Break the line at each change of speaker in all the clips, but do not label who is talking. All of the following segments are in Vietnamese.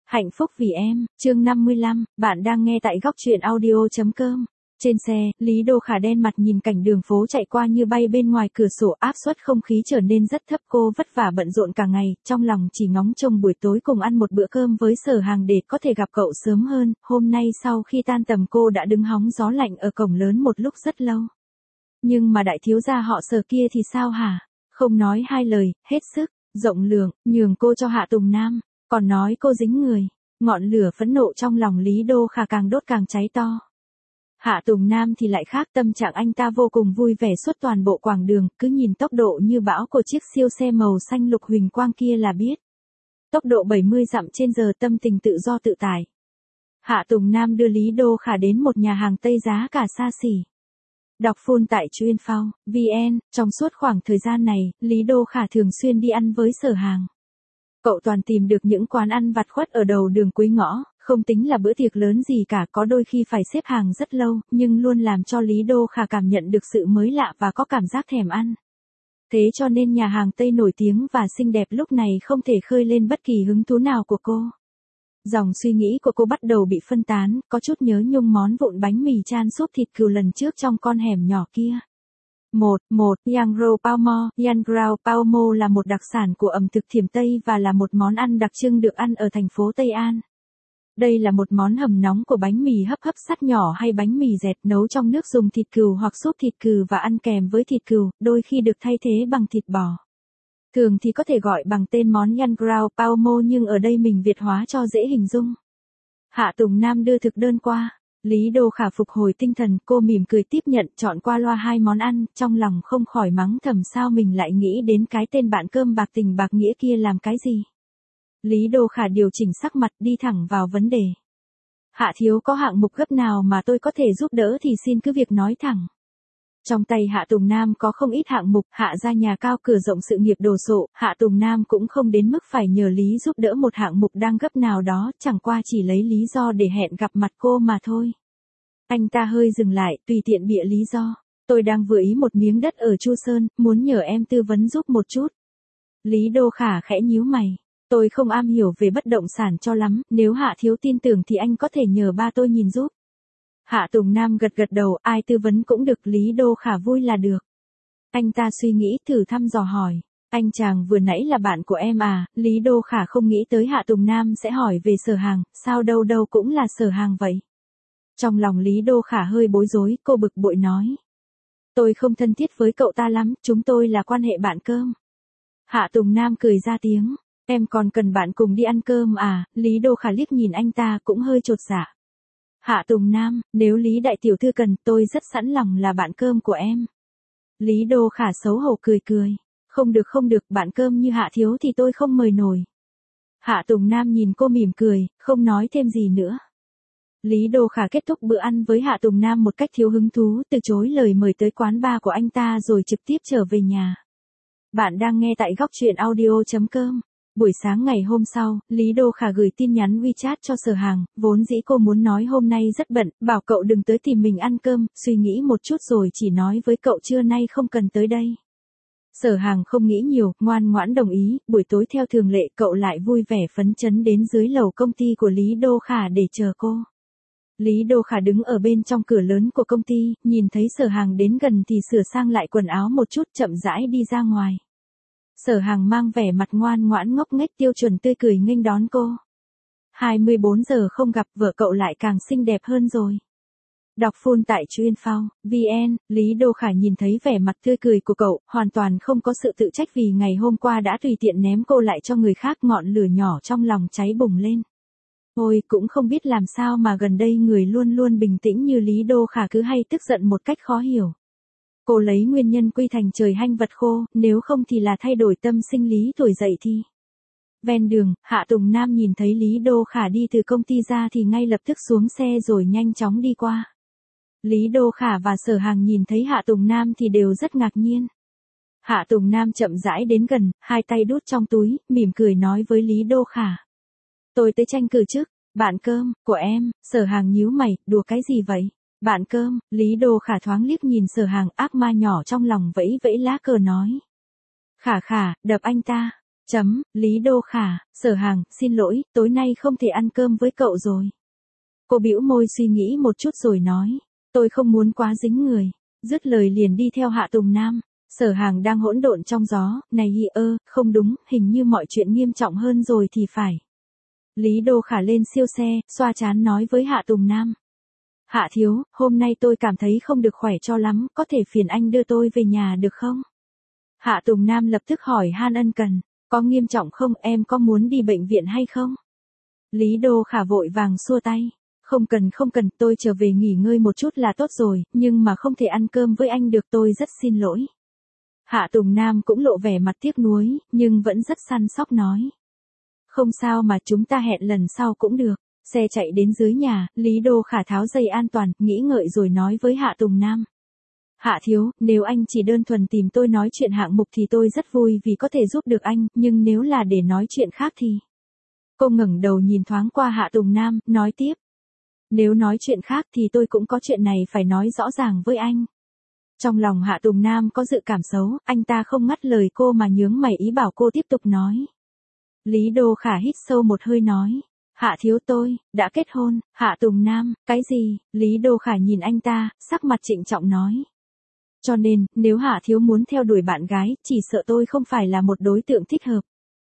Hạnh phúc vì em, chương 55, bạn đang nghe tại góc truyện audio.com. Trên xe, Lý Đô Khả đen mặt nhìn cảnh đường phố chạy qua như bay bên ngoài cửa sổ, áp suất không khí trở nên rất thấp, cô vất vả bận rộn cả ngày, trong lòng chỉ ngóng trông buổi tối cùng ăn một bữa cơm với Sở Hàng để có thể gặp cậu sớm hơn. Hôm nay sau khi tan tầm cô đã đứng hóng gió lạnh ở cổng lớn một lúc rất lâu. Nhưng mà đại thiếu gia họ Sở kia thì sao hả? Không nói hai lời, hết sức, rộng lượng, nhường cô cho Hạ Tùng Nam. Còn nói cô dính người, ngọn lửa phẫn nộ trong lòng Lý Đô Khả càng đốt càng cháy to. Hạ Tùng Nam thì lại khác, tâm trạng anh ta vô cùng vui vẻ suốt toàn bộ quãng đường, cứ nhìn tốc độ như bão của chiếc siêu xe màu xanh lục huỳnh quang kia là biết. Tốc độ 70 dặm/h, tâm tình tự do tự tại. Hạ Tùng Nam đưa Lý Đô Khả đến một nhà hàng Tây giá cả xa xỉ. Đọc full tại chuyên.vn, trong suốt khoảng thời gian này, Lý Đô Khả thường xuyên đi ăn với Sở Hàng. Cậu toàn tìm được những quán ăn vặt khuất ở đầu đường cuối ngõ, không tính là bữa tiệc lớn gì cả, có đôi khi phải xếp hàng rất lâu, nhưng luôn làm cho Lý Đô Khả cảm nhận được sự mới lạ và có cảm giác thèm ăn. Thế cho nên nhà hàng Tây nổi tiếng và xinh đẹp lúc này không thể khơi lên bất kỳ hứng thú nào của cô. Dòng suy nghĩ của cô bắt đầu bị phân tán, có chút nhớ nhung món vụn bánh mì chan súp thịt cừu lần trước trong con hẻm nhỏ kia. Yang Rao Pao Mo. Yang Rao Pao Mo là một đặc sản của ẩm thực Thiểm Tây và là một món ăn đặc trưng được ăn ở thành phố Tây An. Đây là một món hầm nóng của bánh mì hấp sắt nhỏ hay bánh mì dẹt, nấu trong nước dùng thịt cừu hoặc súp thịt cừu và ăn kèm với thịt cừu, đôi khi được thay thế bằng thịt bò. Thường thì có thể gọi bằng tên món Yang Rao Pao Mo, nhưng ở đây mình Việt hóa cho dễ hình dung. Hạ Tùng Nam đưa thực đơn qua. Lý Đô Khả phục hồi tinh thần, cô mỉm cười tiếp nhận, chọn qua loa hai món ăn, trong lòng không khỏi mắng thầm sao mình lại nghĩ đến cái tên bạn cơm bạc tình bạc nghĩa kia làm cái gì. Lý Đô Khả điều chỉnh sắc mặt, đi thẳng vào vấn đề. Hạ thiếu có hạng mục gấp nào mà tôi có thể giúp đỡ thì xin cứ việc nói thẳng. Trong tay Hạ Tùng Nam có không ít hạng mục, Hạ gia nhà cao cửa rộng sự nghiệp đồ sộ, Hạ Tùng Nam cũng không đến mức phải nhờ Lý giúp đỡ một hạng mục đang gấp nào đó, chẳng qua chỉ lấy lý do để hẹn gặp mặt cô mà thôi. Anh ta hơi dừng lại, tùy tiện bịa lý do. Tôi đang vừa ý một miếng đất ở Chu Sơn, muốn nhờ em tư vấn giúp một chút. Lý Đô Khả khẽ nhíu mày. Tôi không am hiểu về bất động sản cho lắm, nếu Hạ thiếu tin tưởng thì anh có thể nhờ ba tôi nhìn giúp. Hạ Tùng Nam gật gật đầu, ai tư vấn cũng được, Lý Đô Khả vui là được. Anh ta suy nghĩ thử thăm dò hỏi. Anh chàng vừa nãy là bạn của em à? Lý Đô Khả không nghĩ tới Hạ Tùng Nam sẽ hỏi về Sở Hàng, sao đâu đâu cũng là Sở Hàng vậy. Trong lòng Lý Đô Khả hơi bối rối, cô bực bội nói. Tôi không thân thiết với cậu ta lắm, chúng tôi là quan hệ bạn cơm. Hạ Tùng Nam cười ra tiếng. Em còn cần bạn cùng đi ăn cơm à? Lý Đô Khả liếc nhìn anh ta cũng hơi chột dạ. Hạ Tùng Nam, nếu Lý đại tiểu thư cần, tôi rất sẵn lòng là bạn cơm của em. Lý Đô Khả xấu hổ cười cười. Không được, bạn cơm như Hạ thiếu thì tôi không mời nổi. Hạ Tùng Nam nhìn cô mỉm cười, không nói thêm gì nữa. Lý Đô Khả kết thúc bữa ăn với Hạ Tùng Nam một cách thiếu hứng thú, từ chối lời mời tới quán bar của anh ta rồi trực tiếp trở về nhà. Bạn đang nghe tại góc truyện audio.com. Buổi sáng ngày hôm sau, Lý Đô Khả gửi tin nhắn WeChat cho Sở Hàng, vốn dĩ cô muốn nói hôm nay rất bận, bảo cậu đừng tới tìm mình ăn cơm, suy nghĩ một chút rồi chỉ nói với cậu trưa nay không cần tới đây. Sở Hàng không nghĩ nhiều, ngoan ngoãn đồng ý, buổi tối theo thường lệ cậu lại vui vẻ phấn chấn đến dưới lầu công ty của Lý Đô Khả để chờ cô. Lý Đô Khả đứng ở bên trong cửa lớn của công ty, nhìn thấy Sở Hàng đến gần thì sửa sang lại quần áo một chút, chậm rãi đi ra ngoài. Sở Hàng mang vẻ mặt ngoan ngoãn ngốc nghếch tiêu chuẩn tươi cười nghênh đón cô. 24 giờ không gặp, vợ cậu lại càng xinh đẹp hơn rồi. Đọc full tại chuyên.vn, Lý Đô Khả nhìn thấy vẻ mặt tươi cười của cậu, hoàn toàn không có sự tự trách vì ngày hôm qua đã tùy tiện ném cô lại cho người khác, ngọn lửa nhỏ trong lòng cháy bùng lên. Ôi, cũng không biết làm sao mà gần đây người luôn luôn bình tĩnh như Lý Đô Khả cứ hay tức giận một cách khó hiểu. Cô lấy nguyên nhân quy thành trời hanh vật khô, nếu không thì là thay đổi tâm sinh lý tuổi dậy thì. Ven đường, Hạ Tùng Nam nhìn thấy Lý Đô Khả đi từ công ty ra thì ngay lập tức xuống xe rồi nhanh chóng đi qua. Lý Đô Khả và Sở Hàng nhìn thấy Hạ Tùng Nam thì đều rất ngạc nhiên. Hạ Tùng Nam chậm rãi đến gần, hai tay đút trong túi, mỉm cười nói với Lý Đô Khả. Tôi tới tranh cử chức, bạn cơm, của em. Sở Hàng nhíu mày, đùa cái gì vậy? Bạn cơm, Lý Đô Khả thoáng liếc nhìn Sở Hàng, ác ma nhỏ trong lòng vẫy vẫy lá cờ nói. Khả, đập anh ta. Lý Đô Khả, Sở Hàng, xin lỗi, tối nay không thể ăn cơm với cậu rồi. Cô bĩu môi suy nghĩ một chút rồi nói, tôi không muốn quá dính người. Dứt lời liền đi theo Hạ Tùng Nam. Sở Hàng đang hỗn độn trong gió, này không đúng, hình như mọi chuyện nghiêm trọng hơn rồi thì phải. Lý Đô Khả lên siêu xe, xoa trán nói với Hạ Tùng Nam. Hạ thiếu, hôm nay tôi cảm thấy không được khỏe cho lắm, có thể phiền anh đưa tôi về nhà được không? Hạ Tùng Nam lập tức hỏi han ân cần, có nghiêm trọng không, em có muốn đi bệnh viện hay không? Lý Đô Khả vội vàng xua tay. Không cần, tôi trở về nghỉ ngơi một chút là tốt rồi, nhưng mà không thể ăn cơm với anh được, tôi rất xin lỗi. Hạ Tùng Nam cũng lộ vẻ mặt tiếc nuối, nhưng vẫn rất săn sóc nói. Không sao mà, chúng ta hẹn lần sau cũng được. Xe chạy đến dưới nhà, Lý Đô Khả tháo dây an toàn, nghĩ ngợi rồi nói với Hạ Tùng Nam. Hạ thiếu, nếu anh chỉ đơn thuần tìm tôi nói chuyện hạng mục thì tôi rất vui vì có thể giúp được anh, nhưng nếu là để nói chuyện khác thì... Cô ngẩng đầu nhìn thoáng qua Hạ Tùng Nam, nói tiếp. Nếu nói chuyện khác thì tôi cũng có chuyện này phải nói rõ ràng với anh. Trong lòng Hạ Tùng Nam có dự cảm xấu, anh ta không ngắt lời cô mà nhướng mày ý bảo cô tiếp tục nói. Lý Đô Khả hít sâu một hơi nói. Hạ thiếu, tôi đã kết hôn. Hạ Tùng Nam, cái gì? Lý Đô Khả nhìn anh ta, sắc mặt trịnh trọng nói. Cho nên, nếu Hạ thiếu muốn theo đuổi bạn gái, chỉ sợ tôi không phải là một đối tượng thích hợp.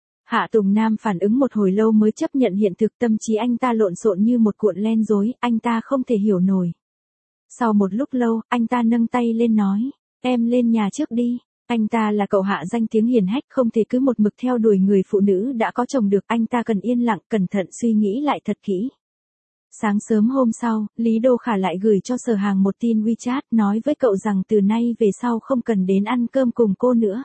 Hạ Tùng Nam phản ứng một hồi lâu mới chấp nhận hiện thực, tâm trí anh ta lộn xộn như một cuộn len rối, anh ta không thể hiểu nổi. Sau một lúc lâu, anh ta nâng tay lên nói, em lên nhà trước đi. Anh ta là cậu Hạ danh tiếng hiền hách, không thể cứ một mực theo đuổi người phụ nữ đã có chồng được, anh ta cần yên lặng, cẩn thận suy nghĩ lại thật kỹ. Sáng sớm hôm sau, Lý Đô Khả lại gửi cho Sở Hàng một tin WeChat, nói với cậu rằng từ nay về sau không cần đến ăn cơm cùng cô nữa.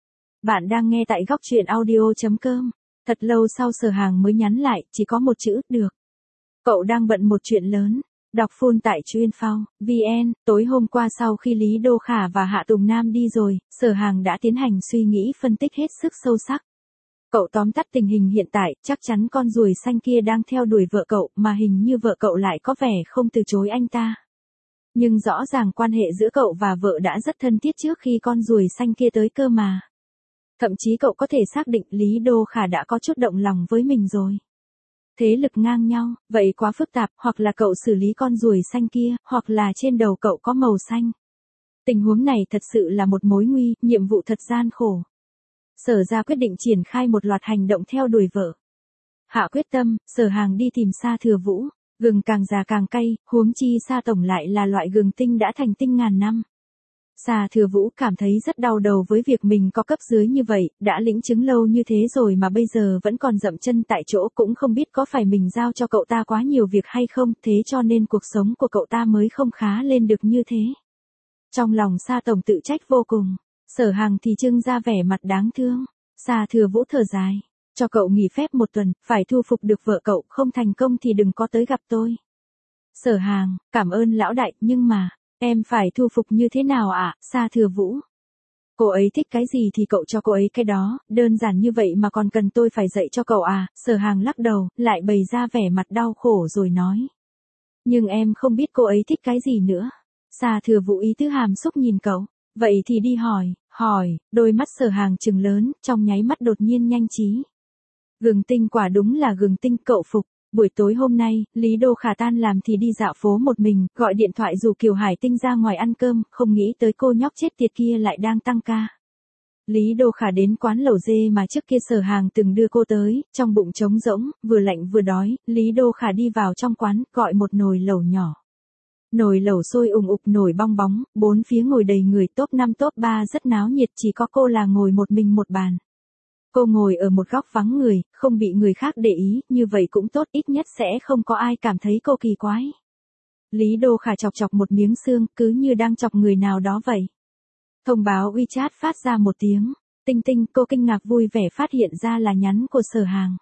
Bạn đang nghe tại góc truyện audio.com. Thật lâu sau Sở Hàng mới nhắn lại, chỉ có một chữ, được. Cậu đang bận một chuyện lớn. Đọc full tại chuyên phao, VN. Tối hôm qua sau khi Lý Đô Khả và Hạ Tùng Nam đi rồi, Sở Hàng đã tiến hành suy nghĩ phân tích hết sức sâu sắc. Cậu tóm tắt tình hình hiện tại, chắc chắn con ruồi xanh kia đang theo đuổi vợ cậu, mà hình như vợ cậu lại có vẻ không từ chối anh ta. Nhưng rõ ràng quan hệ giữa cậu và vợ đã rất thân thiết trước khi con ruồi xanh kia tới cơ mà. Thậm chí cậu có thể xác định Lý Đô Khả đã có chút động lòng với mình rồi. Thế lực ngang nhau, vậy quá phức tạp, hoặc là cậu xử lý con ruồi xanh kia, hoặc là trên đầu cậu có màu xanh. Tình huống này thật sự là một mối nguy, nhiệm vụ thật gian khổ. Sở ra quyết định triển khai một loạt hành động theo đuổi vợ. Hạ quyết tâm, Sở Hàng đi tìm Sa Thừa Vũ, gừng càng già càng cay, huống chi Sa tổng lại là loại gừng tinh đã thành tinh ngàn năm. Sa Thừa Vũ cảm thấy rất đau đầu với việc mình có cấp dưới như vậy, đã lĩnh chứng lâu như thế rồi mà bây giờ vẫn còn dậm chân tại chỗ, cũng không biết có phải mình giao cho cậu ta quá nhiều việc hay không, thế cho nên cuộc sống của cậu ta mới không khá lên được như thế. Trong lòng Sa tổng tự trách vô cùng, Sở Hàng thì trưng ra vẻ mặt đáng thương. Sa Thừa Vũ thở dài, cho cậu nghỉ phép một tuần, phải thu phục được vợ cậu, không thành công thì đừng có tới gặp tôi. Sở Hàng, cảm ơn lão đại, nhưng mà... Em phải thu phục như thế nào ạ, Sa Thừa Vũ? Cô ấy thích cái gì thì cậu cho cô ấy cái đó, đơn giản như vậy mà còn cần tôi phải dạy cho cậu à? Sở Hàng lắc đầu, lại bày ra vẻ mặt đau khổ rồi nói. Nhưng em không biết cô ấy thích cái gì nữa. Sa Thừa Vũ ý tứ hàm xúc nhìn cậu, vậy thì đi hỏi, đôi mắt Sở Hàng trừng lớn, trong nháy mắt đột nhiên nhanh trí. Gừng tinh quả đúng là gừng tinh, cậu phục. Buổi tối hôm nay, Lý Đô Khả tan làm thì đi dạo phố một mình, gọi điện thoại rủ Kiều Hải Tinh ra ngoài ăn cơm, không nghĩ tới cô nhóc chết tiệt kia lại đang tăng ca. Lý Đô Khả đến quán lẩu dê mà trước kia Sở Hàng từng đưa cô tới, trong bụng trống rỗng, vừa lạnh vừa đói, Lý Đô Khả đi vào trong quán, gọi một nồi lẩu nhỏ. Nồi lẩu sôi ùng ục nổi bong bóng, bốn phía ngồi đầy người, top 5 top 3 rất náo nhiệt, chỉ có cô là ngồi một mình một bàn. Cô ngồi ở một góc vắng người, không bị người khác để ý, như vậy cũng tốt, ít nhất sẽ không có ai cảm thấy cô kỳ quái. Lý Đô Khả chọc chọc một miếng xương, cứ như đang chọc người nào đó vậy. Thông báo WeChat phát ra một tiếng. Tinh tinh, cô kinh ngạc vui vẻ phát hiện ra là nhắn của Sở Hàng.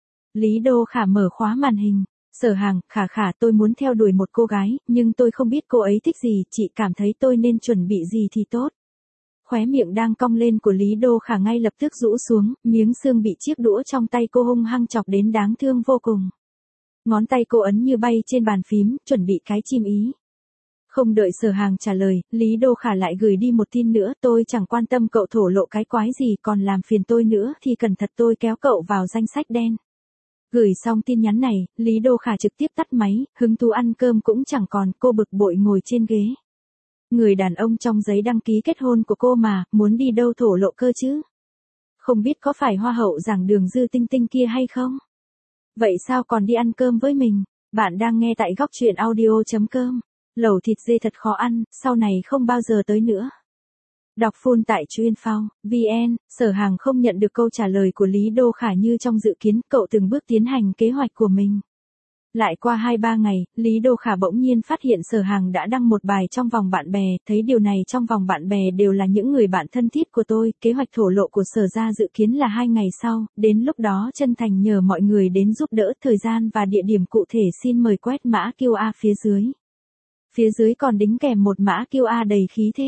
Lý Đô Khả mở khóa màn hình. Sở Hàng, Khả, tôi muốn theo đuổi một cô gái, nhưng tôi không biết cô ấy thích gì, chị cảm thấy tôi nên chuẩn bị gì thì tốt. Khóe miệng đang cong lên của Lý Đô Khả ngay lập tức rũ xuống, miếng xương bị chiếc đũa trong tay cô hung hăng chọc đến đáng thương vô cùng. Ngón tay cô ấn như bay trên bàn phím, chuẩn bị cái chim ý. Không đợi Sở Hàng trả lời, Lý Đô Khả lại gửi đi một tin nữa, tôi chẳng quan tâm cậu thổ lộ cái quái gì, còn làm phiền tôi nữa thì cẩn thận tôi kéo cậu vào danh sách đen. Gửi xong tin nhắn này, Lý Đô Khả trực tiếp tắt máy, hứng thú ăn cơm cũng chẳng còn, cô bực bội ngồi trên ghế. Người đàn ông trong giấy đăng ký kết hôn của cô mà, muốn đi đâu thổ lộ cơ chứ? Không biết có phải hoa hậu giảng đường Dư Tinh Tinh kia hay không? Vậy sao còn đi ăn cơm với mình? Bạn đang nghe tại góc truyện audio.com. Lẩu thịt dê thật khó ăn, sau này không bao giờ tới nữa. Đọc full tại Chuyên Phao, VN, Sở Hàng không nhận được câu trả lời của Lý Đô Khả như trong dự kiến, cậu từng bước tiến hành kế hoạch của mình. Lại qua 2-3 ngày, Lý Đô Khả bỗng nhiên phát hiện Sở Hàng đã đăng một bài trong vòng bạn bè, thấy điều này trong vòng bạn bè đều là những người bạn thân thiết của tôi, kế hoạch thổ lộ của Sở gia dự kiến là 2 ngày sau, đến lúc đó chân thành nhờ mọi người đến giúp đỡ, thời gian và địa điểm cụ thể xin mời quét mã QR phía dưới. Phía dưới còn đính kèm một mã QR đầy khí thế.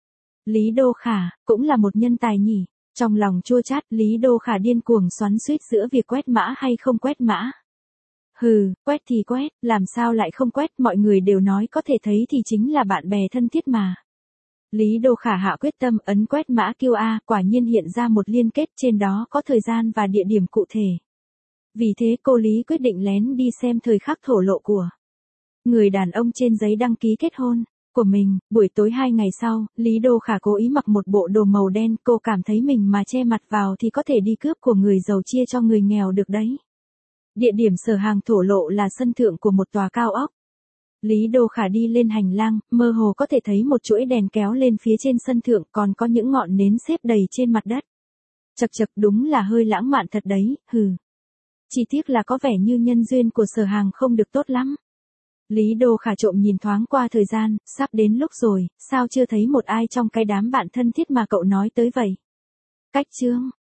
Lý Đô Khả, cũng là một nhân tài nhỉ. Trong lòng chua chát, Lý Đô Khả điên cuồng xoắn xuýt giữa việc quét mã hay không quét mã. Hừ, quét thì quét, làm sao lại không quét, mọi người đều nói có thể thấy thì chính là bạn bè thân thiết mà. Lý Đô Khả hạ quyết tâm ấn quét mã QR, quả nhiên hiện ra một liên kết, trên đó có thời gian và địa điểm cụ thể. Vì thế cô Lý quyết định lén đi xem thời khắc thổ lộ của người đàn ông trên giấy đăng ký kết hôn của mình. Buổi tối 2 ngày sau, Lý Đô Khả cố ý mặc một bộ đồ màu đen, cô cảm thấy mình mà che mặt vào thì có thể đi cướp của người giàu chia cho người nghèo được đấy. Địa điểm Sở Hàng thổ lộ là sân thượng của một tòa cao ốc. Lý Đô Khả đi lên hành lang, mơ hồ có thể thấy một chuỗi đèn kéo lên phía trên sân thượng, còn có những ngọn nến xếp đầy trên mặt đất. Chậc chậc, đúng là hơi lãng mạn thật đấy, hừ. Chỉ tiếc là có vẻ như nhân duyên của Sở Hàng không được tốt lắm. Lý Đô Khả trộm nhìn thoáng qua thời gian, sắp đến lúc rồi, sao chưa thấy một ai trong cái đám bạn thân thiết mà cậu nói tới vậy? Cách chương